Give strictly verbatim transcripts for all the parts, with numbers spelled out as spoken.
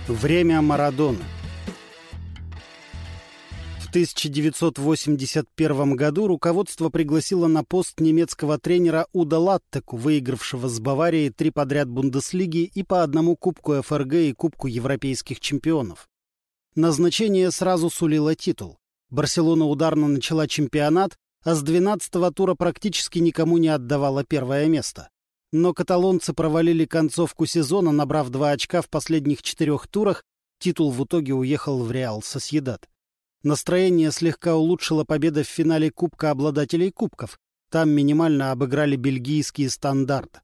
Время Марадоны. В тысяча девятьсот восемьдесят первом году руководство пригласило на пост немецкого тренера Уда Латтеку, выигравшего с Баварией три подряд Бундеслиги и по одному Кубку эф эр гэ и Кубку Европейских чемпионов. Назначение сразу сулило титул. Барселона ударно начала чемпионат, а с двенадцатого тура практически никому не отдавала первое место. Но каталонцы провалили концовку сезона, набрав два очка в последних четырех турах, титул в итоге уехал в Реал Сосьедад. Настроение слегка улучшила победа в финале Кубка обладателей кубков. Там минимально обыграли бельгийский Стандарт.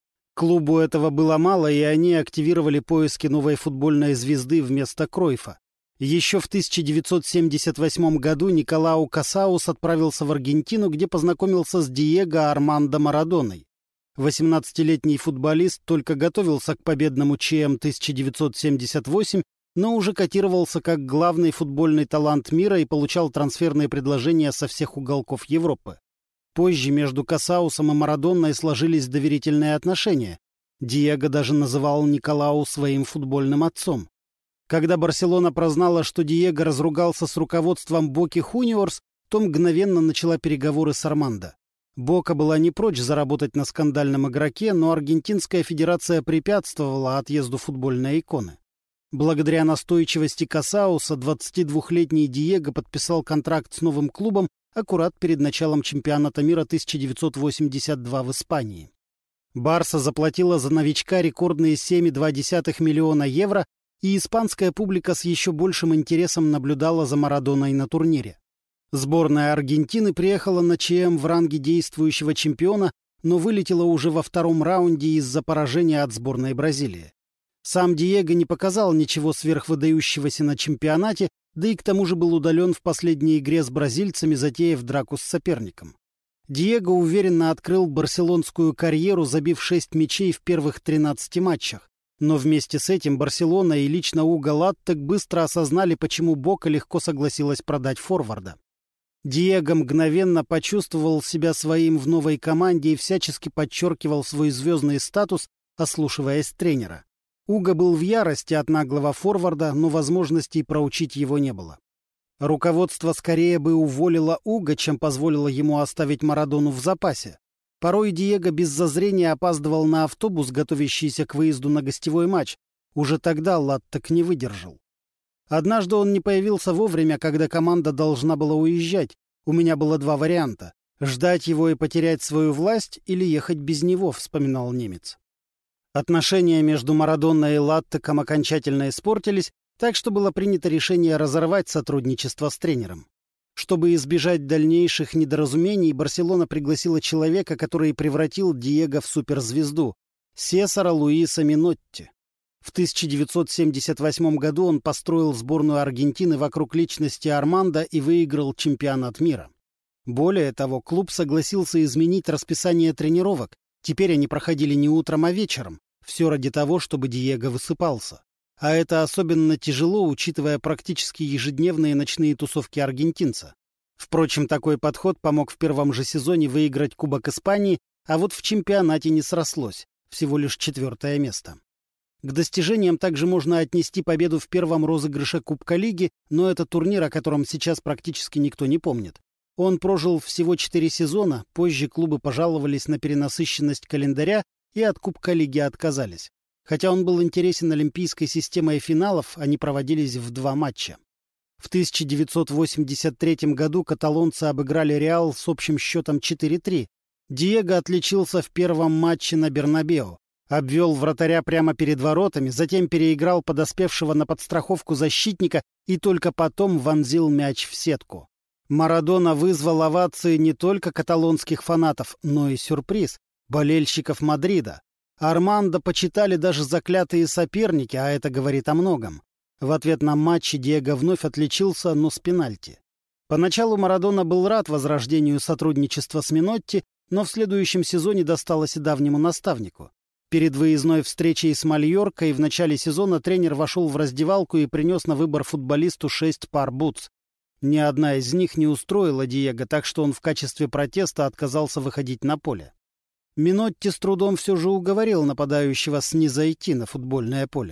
Клубу этого было мало, и они активировали поиски новой футбольной звезды вместо Кройфа. Еще в тысяча девятьсот семьдесят восьмом году Николау Касаус отправился в Аргентину, где познакомился с Диего Армандо Марадоной. восемнадцатилетний футболист только готовился к победному ЧМ тысяча девятьсот семьдесят восемь, но уже котировался как главный футбольный талант мира и получал трансферные предложения со всех уголков Европы. Позже между Касаусом и Марадоной сложились доверительные отношения. Диего даже называл Николау своим футбольным отцом. Когда Барселона прознала, что Диего разругался с руководством Боки Хуниорс, то мгновенно начала переговоры с Армандо. Бока была не прочь заработать на скандальном игроке, но Аргентинская федерация препятствовала отъезду футбольной иконы. Благодаря настойчивости Касауса двадцатидвухлетний Диего подписал контракт с новым клубом аккурат перед началом чемпионата мира тысяча девятьсот восемьдесят два в Испании. Барса заплатила за новичка рекордные семь целых две десятых миллиона евро, и испанская публика с еще большим интересом наблюдала за Марадоной на турнире. Сборная Аргентины приехала на ЧМ в ранге действующего чемпиона, но вылетела уже во втором раунде из-за поражения от сборной Бразилии. Сам Диего не показал ничего сверхвыдающегося на чемпионате, да и к тому же был удален в последней игре с бразильцами, затеяв драку с соперником. Диего уверенно открыл барселонскую карьеру, забив шесть мячей в первых тринадцати матчах. Но вместе с этим Барселона и лично Уго Латтек быстро осознали, почему Бока легко согласилась продать форварда. Диего мгновенно почувствовал себя своим в новой команде и всячески подчеркивал свой звездный статус, ослушиваясь тренера. Уго был в ярости от наглого форварда, но возможностей проучить его не было. Руководство скорее бы уволило Уго, чем позволило ему оставить Марадону в запасе. Порой Диего без зазрения опаздывал на автобус, готовящийся к выезду на гостевой матч. Уже тогда Латтек не выдержал. Однажды он не появился вовремя, когда команда должна была уезжать. У меня было два варианта — ждать его и потерять свою власть или ехать без него, вспоминал немец. Отношения между Марадоной и Латтеком окончательно испортились, так что было принято решение разорвать сотрудничество с тренером. Чтобы избежать дальнейших недоразумений, Барселона пригласила человека, который превратил Диего в суперзвезду — Сесара Луиса Минотти. В тысяча девятьсот семьдесят восьмом году он построил сборную Аргентины вокруг личности Армандо и выиграл чемпионат мира. Более того, клуб согласился изменить расписание тренировок. Теперь они проходили не утром, а вечером. Все ради того, чтобы Диего высыпался. А это особенно тяжело, учитывая практически ежедневные ночные тусовки аргентинца. Впрочем, такой подход помог в первом же сезоне выиграть Кубок Испании, а вот в чемпионате не срослось. Всего лишь четвертое место. К достижениям также можно отнести победу в первом розыгрыше Кубка Лиги, но это турнир, о котором сейчас практически никто не помнит. Он прожил всего четыре сезона, позже клубы пожаловались на перенасыщенность календаря и от Кубка Лиги отказались. Хотя он был интересен олимпийской системой финалов, они проводились в два матча. В тысяча девятьсот восемьдесят третьем году каталонцы обыграли Реал с общим счетом четыре три. Диего отличился в первом матче на Бернабеу. Обвел вратаря прямо перед воротами, затем переиграл подоспевшего на подстраховку защитника и только потом вонзил мяч в сетку. Марадона вызвал овации не только каталонских фанатов, но и сюрприз — болельщиков Мадрида. Армандо почитали даже заклятые соперники, а это говорит о многом. В ответ на матче Диего вновь отличился, но с пенальти. Поначалу Марадона был рад возрождению сотрудничества с Минотти, но в следующем сезоне досталось и давнему наставнику. Перед выездной встречей с Мальоркой в начале сезона тренер вошел в раздевалку и принес на выбор футболисту шесть пар бутс. Ни одна из них не устроила Диего, так что он в качестве протеста отказался выходить на поле. Минотти с трудом все же уговорил нападающего снизойти на футбольное поле.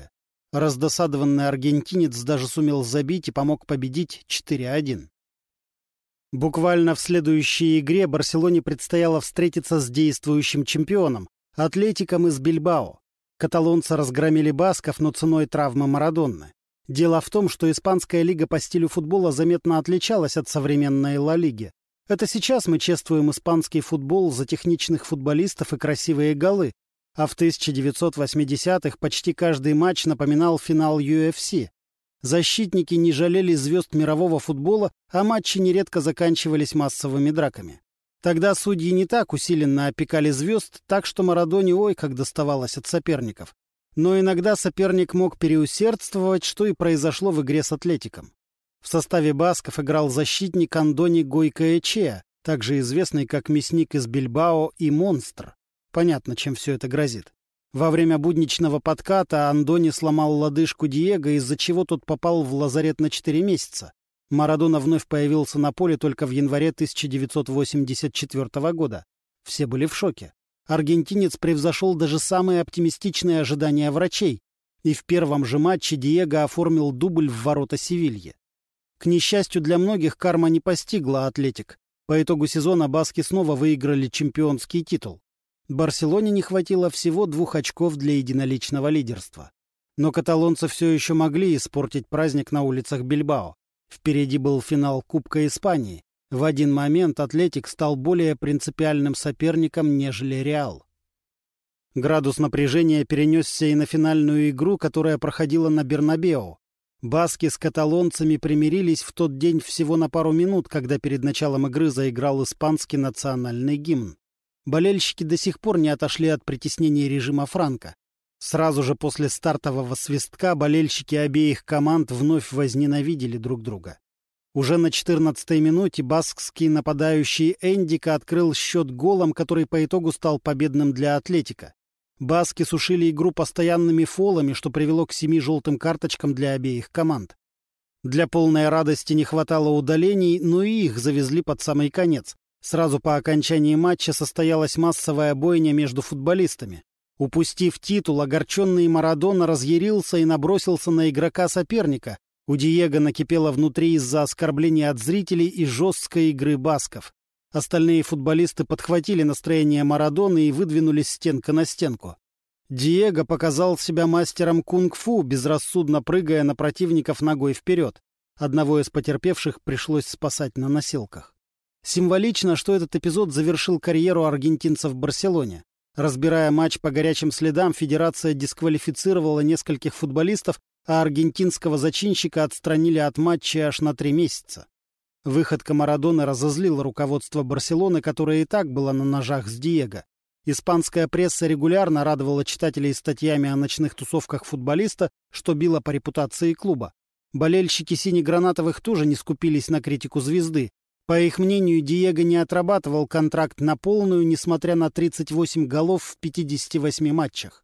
Раздосадованный аргентинец даже сумел забить и помог победить четыре один. Буквально в следующей игре Барселоне предстояло встретиться с действующим чемпионом — Атлетиком из Бильбао. Каталонцы разгромили басков, но ценой травмы Марадонны. Дело в том, что испанская лига по стилю футбола заметно отличалась от современной Ла Лиги. Это сейчас мы чествуем испанский футбол за техничных футболистов и красивые голы, а в тысяча девятьсот восьмидесятых почти каждый матч напоминал финал ю эф си. Защитники не жалели звезд мирового футбола, а матчи нередко заканчивались массовыми драками. Тогда судьи не так усиленно опекали звезд, так что Марадоне ой как доставалось от соперников. Но иногда соперник мог переусердствовать, что и произошло в игре с Атлетиком. В составе басков играл защитник Андони Гойкоэчеа, также известный как мясник из Бильбао и монстр. Понятно, чем все это грозит. Во время будничного подката Андони сломал лодыжку Диего, из-за чего тот попал в лазарет на четыре месяца. Марадона вновь появился на поле только в январе тысяча девятьсот восемьдесят четвёртого года. Все были в шоке. Аргентинец превзошел даже самые оптимистичные ожидания врачей, и в первом же матче Диего оформил дубль в ворота Севильи. К несчастью для многих, карма не постигла Атлетик. По итогу сезона баски снова выиграли чемпионский титул. Барселоне не хватило всего двух очков для единоличного лидерства. Но каталонцы все еще могли испортить праздник на улицах Бильбао. Впереди был финал Кубка Испании. В один момент Атлетик стал более принципиальным соперником, нежели Реал. Градус напряжения перенесся и на финальную игру, которая проходила на Бернабеу. Баски с каталонцами примирились в тот день всего на пару минут, когда перед началом игры заиграл испанский национальный гимн. Болельщики до сих пор не отошли от притеснения режима Франко. Сразу же после стартового свистка болельщики обеих команд вновь возненавидели друг друга. Уже на четырнадцатой минуте баскский нападающий Эндика открыл счет голом, который по итогу стал победным для Атлетика. Баски сушили игру постоянными фолами, что привело к семи желтым карточкам для обеих команд. Для полной радости не хватало удалений, но и их завезли под самый конец. Сразу по окончании матча состоялась массовая бойня между футболистами. Упустив титул, огорченный Марадона разъярился и набросился на игрока соперника. У Диего накипело внутри из-за оскорбления от зрителей и жесткой игры басков. Остальные футболисты подхватили настроение Марадоны и выдвинулись стенка на стенку. Диего показал себя мастером кунг-фу, безрассудно прыгая на противников ногой вперед. Одного из потерпевших пришлось спасать на носилках. Символично, что этот эпизод завершил карьеру аргентинца в Барселоне. Разбирая матч по горячим следам, федерация дисквалифицировала нескольких футболистов, а аргентинского зачинщика отстранили от матча аж на три месяца. Выходка Марадоны разозлила руководство Барселоны, которое и так было на ножах с Диего. Испанская пресса регулярно радовала читателей статьями о ночных тусовках футболиста, что било по репутации клуба. Болельщики синегранатовых тоже не скупились на критику звезды. По их мнению, Диего не отрабатывал контракт на полную, несмотря на тридцать восемь голов в пятидесяти восьми матчах.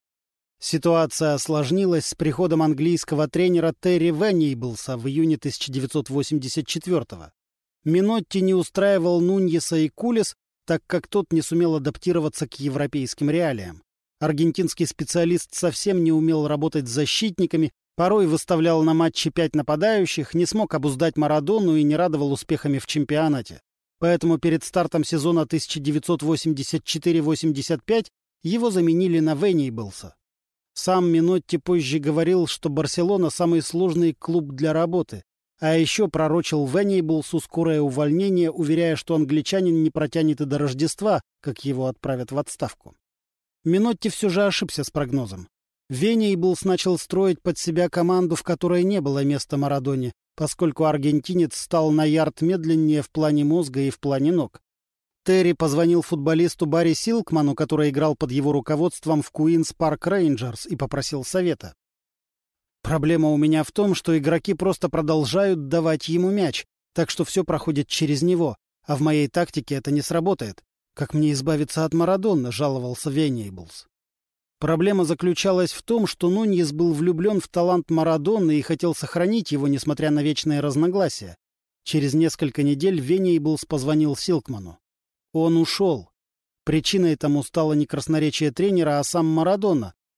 Ситуация осложнилась с приходом английского тренера Терри Венейблса в июне тысяча девятьсот восемьдесят четвёртого. Минотти не устраивал Нуньеса и Кулес, так как тот не сумел адаптироваться к европейским реалиям. Аргентинский специалист совсем не умел работать с защитниками, порой выставлял на матче пять нападающих, не смог обуздать Марадону и не радовал успехами в чемпионате. Поэтому перед стартом сезона тысяча девятьсот восемьдесят четыре восемьдесят пять его заменили на Венейблса. Сам Минотти позже говорил, что Барселона — самый сложный клуб для работы, а еще пророчил Венейблсу скорое увольнение, уверяя, что англичанин не протянет и до Рождества, как его отправят в отставку. Минотти все же ошибся с прогнозом. Венейблс начал строить под себя команду, в которой не было места Марадоне, поскольку аргентинец стал на ярд медленнее в плане мозга и в плане ног. Терри позвонил футболисту Барри Силкману, который играл под его руководством в Куинс Парк Рейнджерс, и попросил совета. «Проблема у меня в том, что игроки просто продолжают давать ему мяч, так что все проходит через него, а в моей тактике это не сработает. Как мне избавиться от Марадоны?» — жаловался Венейблс. Проблема заключалась в том, что Нуньес был влюблен в талант Марадоны и хотел сохранить его, несмотря на вечные разногласия. Через несколько недель Венейблс позвонил Силкману. Он ушел. Причиной тому стало не красноречие тренера, а сам Марадона.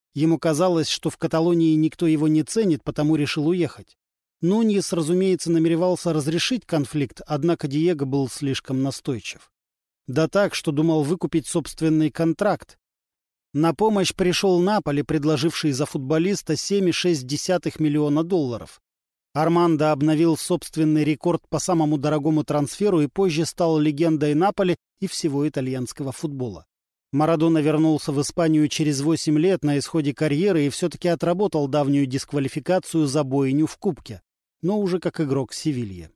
Ему казалось, что в Каталонии никто его не ценит, потому решил уехать. Нуньес, разумеется, намеревался разрешить конфликт, однако Диего был слишком настойчив. Да так, что думал выкупить собственный контракт. На помощь пришел Наполи, предложивший за футболиста семь целых шесть десятых миллиона долларов. Армандо обновил собственный рекорд по самому дорогому трансферу и позже стал легендой Наполи и всего итальянского футбола. Марадона вернулся в Испанию через восемь лет на исходе карьеры и все-таки отработал давнюю дисквалификацию за бойню в Кубке, но уже как игрок Севильи.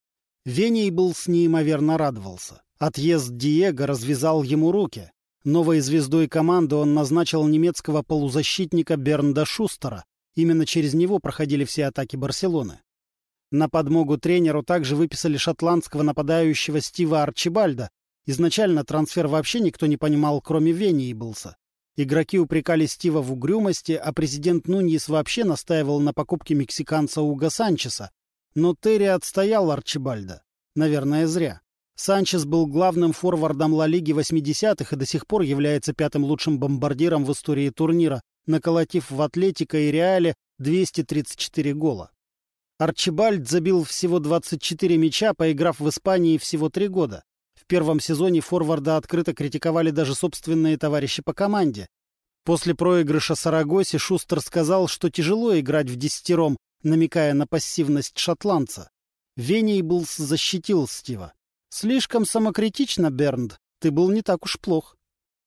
Венейблс неимоверно радовался. Отъезд Диего развязал ему руки. Новой звездой команды он назначил немецкого полузащитника Бернда Шустера. Именно через него проходили все атаки Барселоны. На подмогу тренеру также выписали шотландского нападающего Стива Арчибальда. Изначально трансфер вообще никто не понимал, кроме Венейблса. Игроки упрекали Стива в угрюмости, а президент Нуньес вообще настаивал на покупке мексиканца Уго Санчеса. Но Терри отстоял Арчибальда. Наверное, зря. Санчес был главным форвардом Ла Лиги восьмидесятых и до сих пор является пятым лучшим бомбардиром в истории турнира, наколотив в Атлетико и Реале двести тридцать четыре гола. Арчибальд забил всего двадцать четыре мяча, поиграв в Испании всего три года. В первом сезоне форварда открыто критиковали даже собственные товарищи по команде. После проигрыша Сарагосе Шустер сказал, что тяжело играть в десятером, намекая на пассивность шотландца. Венейблс защитил Стива. «Слишком самокритично, Бернд. Ты был не так уж плох».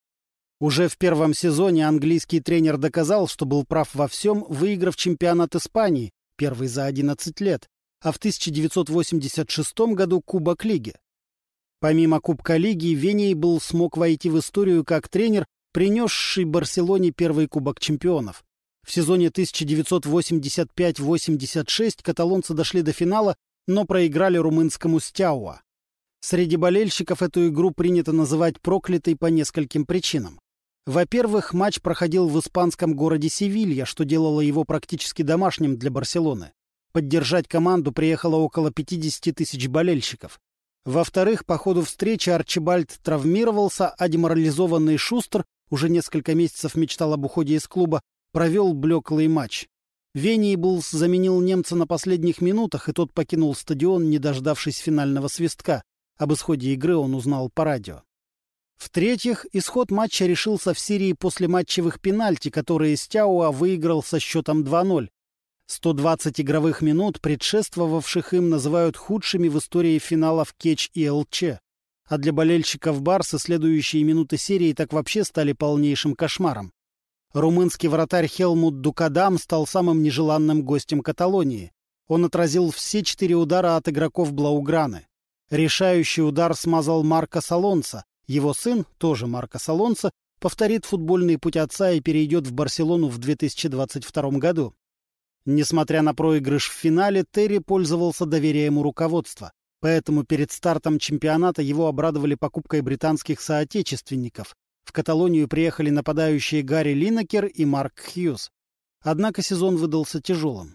Уже в первом сезоне английский тренер доказал, что был прав во всем, выиграв чемпионат Испании, первый за одиннадцать лет, а в тысяча девятьсот восемьдесят шестом году Кубок Лиги. Помимо Кубка Лиги, Венейблс смог войти в историю как тренер, принесший Барселоне первый Кубок чемпионов. В сезоне тысяча девятьсот восемьдесят пять восемьдесят шесть каталонцы дошли до финала, но проиграли румынскому Стяуа. Среди болельщиков эту игру принято называть проклятой по нескольким причинам. Во-первых, матч проходил в испанском городе Севилья, что делало его практически домашним для Барселоны. Поддержать команду приехало около пятьдесят тысяч болельщиков. Во-вторых, по ходу встречи Арчибальд травмировался, а деморализованный Шустер, уже несколько месяцев мечтал об уходе из клуба, провел блеклый матч. Венейблс заменил немца на последних минутах, и тот покинул стадион, не дождавшись финального свистка. Об исходе игры он узнал по радио. В-третьих, исход матча решился в серии послематчевых пенальти, которые Стяуа выиграл со счетом два ноль. сто двадцать игровых минут, предшествовавших им, называют худшими в истории финалов Кетч и Элче. А для болельщиков Барсы следующие минуты серии так вообще стали полнейшим кошмаром. Румынский вратарь Хелмут Дукадам стал самым нежеланным гостем Каталонии. Он отразил все четыре удара от игроков Блауграны. Решающий удар смазал Маркос Алонсо. Его сын, тоже Маркос Алонсо, повторит футбольный путь отца и перейдет в Барселону в две тысячи двадцать втором году. Несмотря на проигрыш в финале, Терри пользовался доверием у руководства. Поэтому перед стартом чемпионата его обрадовали покупкой британских соотечественников. В Каталонию приехали нападающие Гарри Линекер и Марк Хьюз. Однако сезон выдался тяжелым.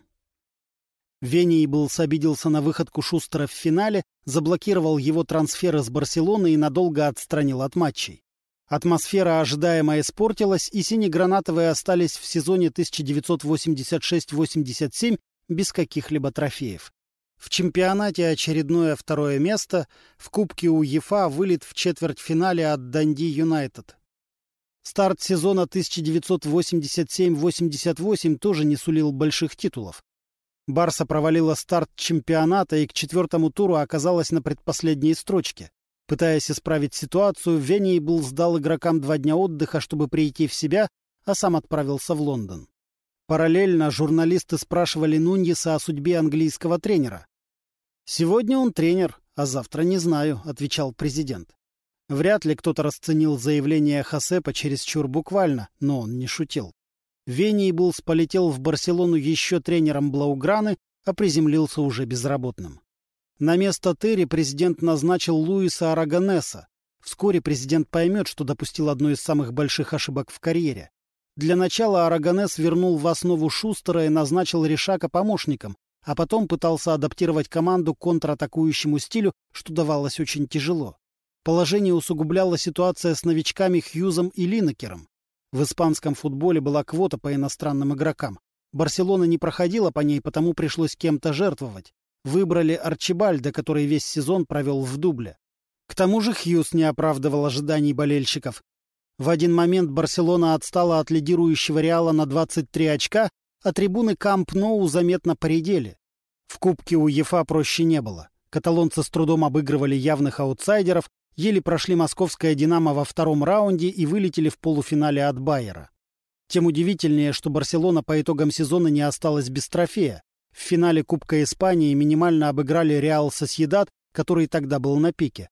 Венейблс обиделся на выходку Шустера в финале, заблокировал его трансфер из Барселоны и надолго отстранил от матчей. Атмосфера ожидаемо испортилась, и синегранатовые остались в сезоне тысяча девятьсот восемьдесят шесть восемьдесят семь без каких-либо трофеев. В чемпионате очередное второе место, в Кубке УЕФА вылет в четвертьфинале от Данди Юнайтед. Старт сезона тысяча девятьсот восемьдесят семь восемьдесят восемь тоже не сулил больших титулов. Барса провалила старт чемпионата и к четвертому туру оказалась на предпоследней строчке. Пытаясь исправить ситуацию, Венейблс дал игрокам два дня отдыха, чтобы прийти в себя, а сам отправился в Лондон. Параллельно журналисты спрашивали Нуньеса о судьбе английского тренера. «Сегодня он тренер, а завтра не знаю», — отвечал президент. Вряд ли кто-то расценил заявление Хосепа чересчур буквально, но он не шутил. Венейблс полетел в Барселону еще тренером Блауграны, а приземлился уже безработным. На место Терри президент назначил Луиса Арагонеса. Вскоре президент поймет, что допустил одну из самых больших ошибок в карьере. Для начала Арагонес вернул в основу Шустера и назначил Ришака помощником, а потом пытался адаптировать команду к контратакующему стилю, что давалось очень тяжело. Положение усугубляла ситуация с новичками Хьюзом и Линекером. В испанском футболе была квота по иностранным игрокам. Барселона не проходила по ней, потому пришлось кем-то жертвовать. Выбрали Арчибальда, который весь сезон провел в дубле. К тому же Хьюз не оправдывал ожиданий болельщиков. В один момент Барселона отстала от лидирующего Реала на двадцать три очка, а трибуны Камп Ноу заметно поредели. В Кубке УЕФА проще не было. Каталонцы с трудом обыгрывали явных аутсайдеров, еле прошли московское «Динамо» во втором раунде и вылетели в полуфинале от Байера. Тем удивительнее, что Барселона по итогам сезона не осталась без трофея. В финале Кубка Испании минимально обыграли Реал Сосьедад, который тогда был на пике.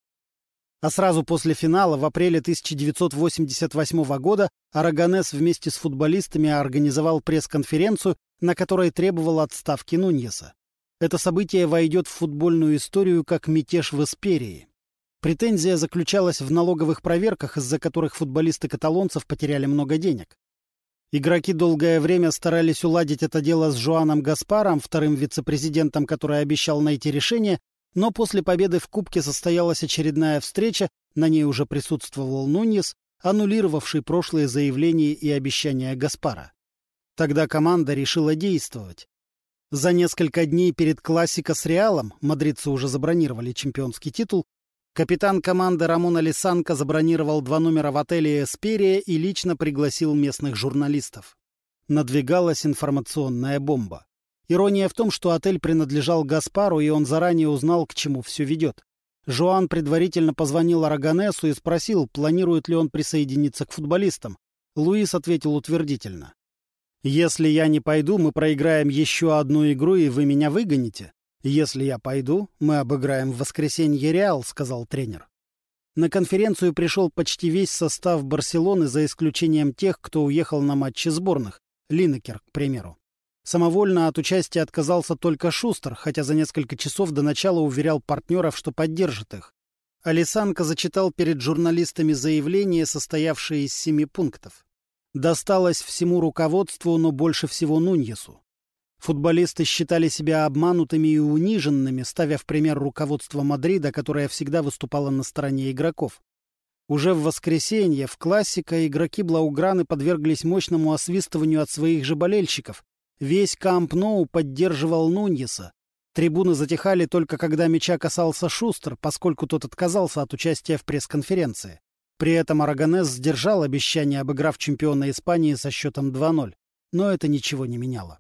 А сразу после финала, в апреле тысяча девятьсот восемьдесят восьмого года, Арагонес вместе с футболистами организовал пресс-конференцию, на которой требовал отставки Нуньеса. Это событие войдет в футбольную историю как мятеж в Эсперии. Претензия заключалась в налоговых проверках, из-за которых футболисты каталонцев потеряли много денег. Игроки долгое время старались уладить это дело с Жоаном Гаспаром, вторым вице-президентом, который обещал найти решение, но после победы в Кубке состоялась очередная встреча, на ней уже присутствовал Нуньес, аннулировавший прошлые заявления и обещания Гаспара. Тогда команда решила действовать. За несколько дней перед классико с Реалом, мадридцы уже забронировали чемпионский титул, капитан команды Рамон Алисанко забронировал два номера в отеле «Эсперия» и лично пригласил местных журналистов. Надвигалась информационная бомба. Ирония в том, что отель принадлежал Гаспару, и он заранее узнал, к чему все ведет. Жоан предварительно позвонил Арагонесу и спросил, планирует ли он присоединиться к футболистам. Луис ответил утвердительно. «Если я не пойду, мы проиграем еще одну игру, и вы меня выгоните. Если я пойду, мы обыграем в воскресенье Реал», — сказал тренер. На конференцию пришел почти весь состав Барселоны, за исключением тех, кто уехал на матчи сборных. Линекер, к примеру. Самовольно от участия отказался только Шустер, хотя за несколько часов до начала уверял партнеров, что поддержит их. Алисанко зачитал перед журналистами заявление, состоявшее из семи пунктов. Досталось всему руководству, но больше всего Нуньесу. Футболисты считали себя обманутыми и униженными, ставя в пример руководство Мадрида, которое всегда выступало на стороне игроков. Уже в воскресенье в классико игроки Блауграны подверглись мощному освистыванию от своих же болельщиков. Весь Камп Ноу поддерживал Нуньеса. Трибуны затихали только когда мяча касался Шустер, поскольку тот отказался от участия в пресс-конференции. При этом Арагонес сдержал обещание, обыграв чемпиона Испании со счетом два ноль. Но это ничего не меняло.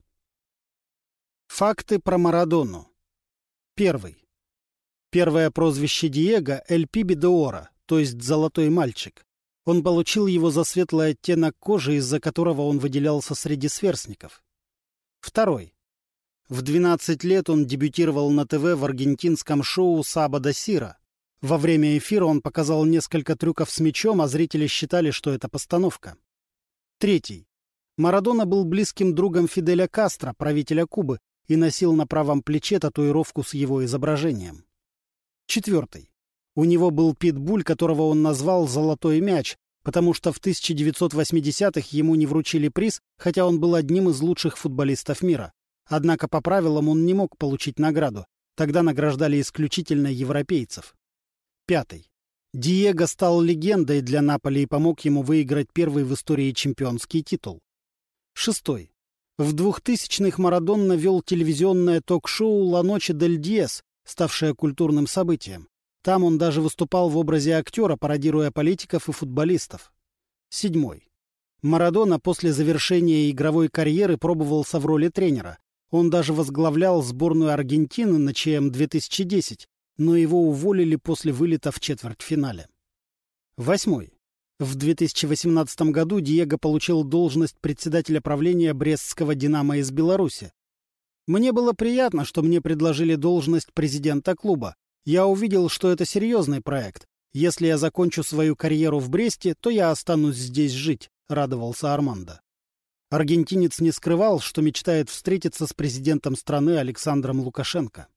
Факты про Марадону. Первый. Первое прозвище Диего — «Эль Пибе де Оро», то есть «Золотой мальчик». Он получил его за светлый оттенок кожи, из-за которого он выделялся среди сверстников. Второй. В двенадцать лет он дебютировал на ТВ в аргентинском шоу «Сабадо Сира». Во время эфира он показал несколько трюков с мячом, а зрители считали, что это постановка. Третий. Марадона был близким другом Фиделя Кастро, правителя Кубы, и носил на правом плече татуировку с его изображением. Четвертый. У него был питбуль, которого он назвал «Золотой мяч», потому что в тысяча девятьсот восьмидесятых ему не вручили приз, хотя он был одним из лучших футболистов мира. Однако по правилам он не мог получить награду. Тогда награждали исключительно европейцев. Пятый. Диего стал легендой для Наполи и помог ему выиграть первый в истории чемпионский титул. Шестой. В двухтысячных Марадона вел телевизионное ток-шоу «Ла Ноче дель Диес», ставшее культурным событием. Там он даже выступал в образе актера, пародируя политиков и футболистов. Седьмой. Марадона после завершения игровой карьеры пробовался в роли тренера. Он даже возглавлял сборную Аргентины на ЧМ две тысячи десять, но его уволили после вылета в четвертьфинале. Восьмой. В две тысячи восемнадцатом году Диего получил должность председателя правления Брестского «Динамо» из Беларуси. Мне было приятно, что мне предложили должность президента клуба. Я увидел, что это серьезный проект. Если я закончу свою карьеру в Бресте, то я останусь здесь жить, радовался Армандо. Аргентинец не скрывал, что мечтает встретиться с президентом страны Александром Лукашенко.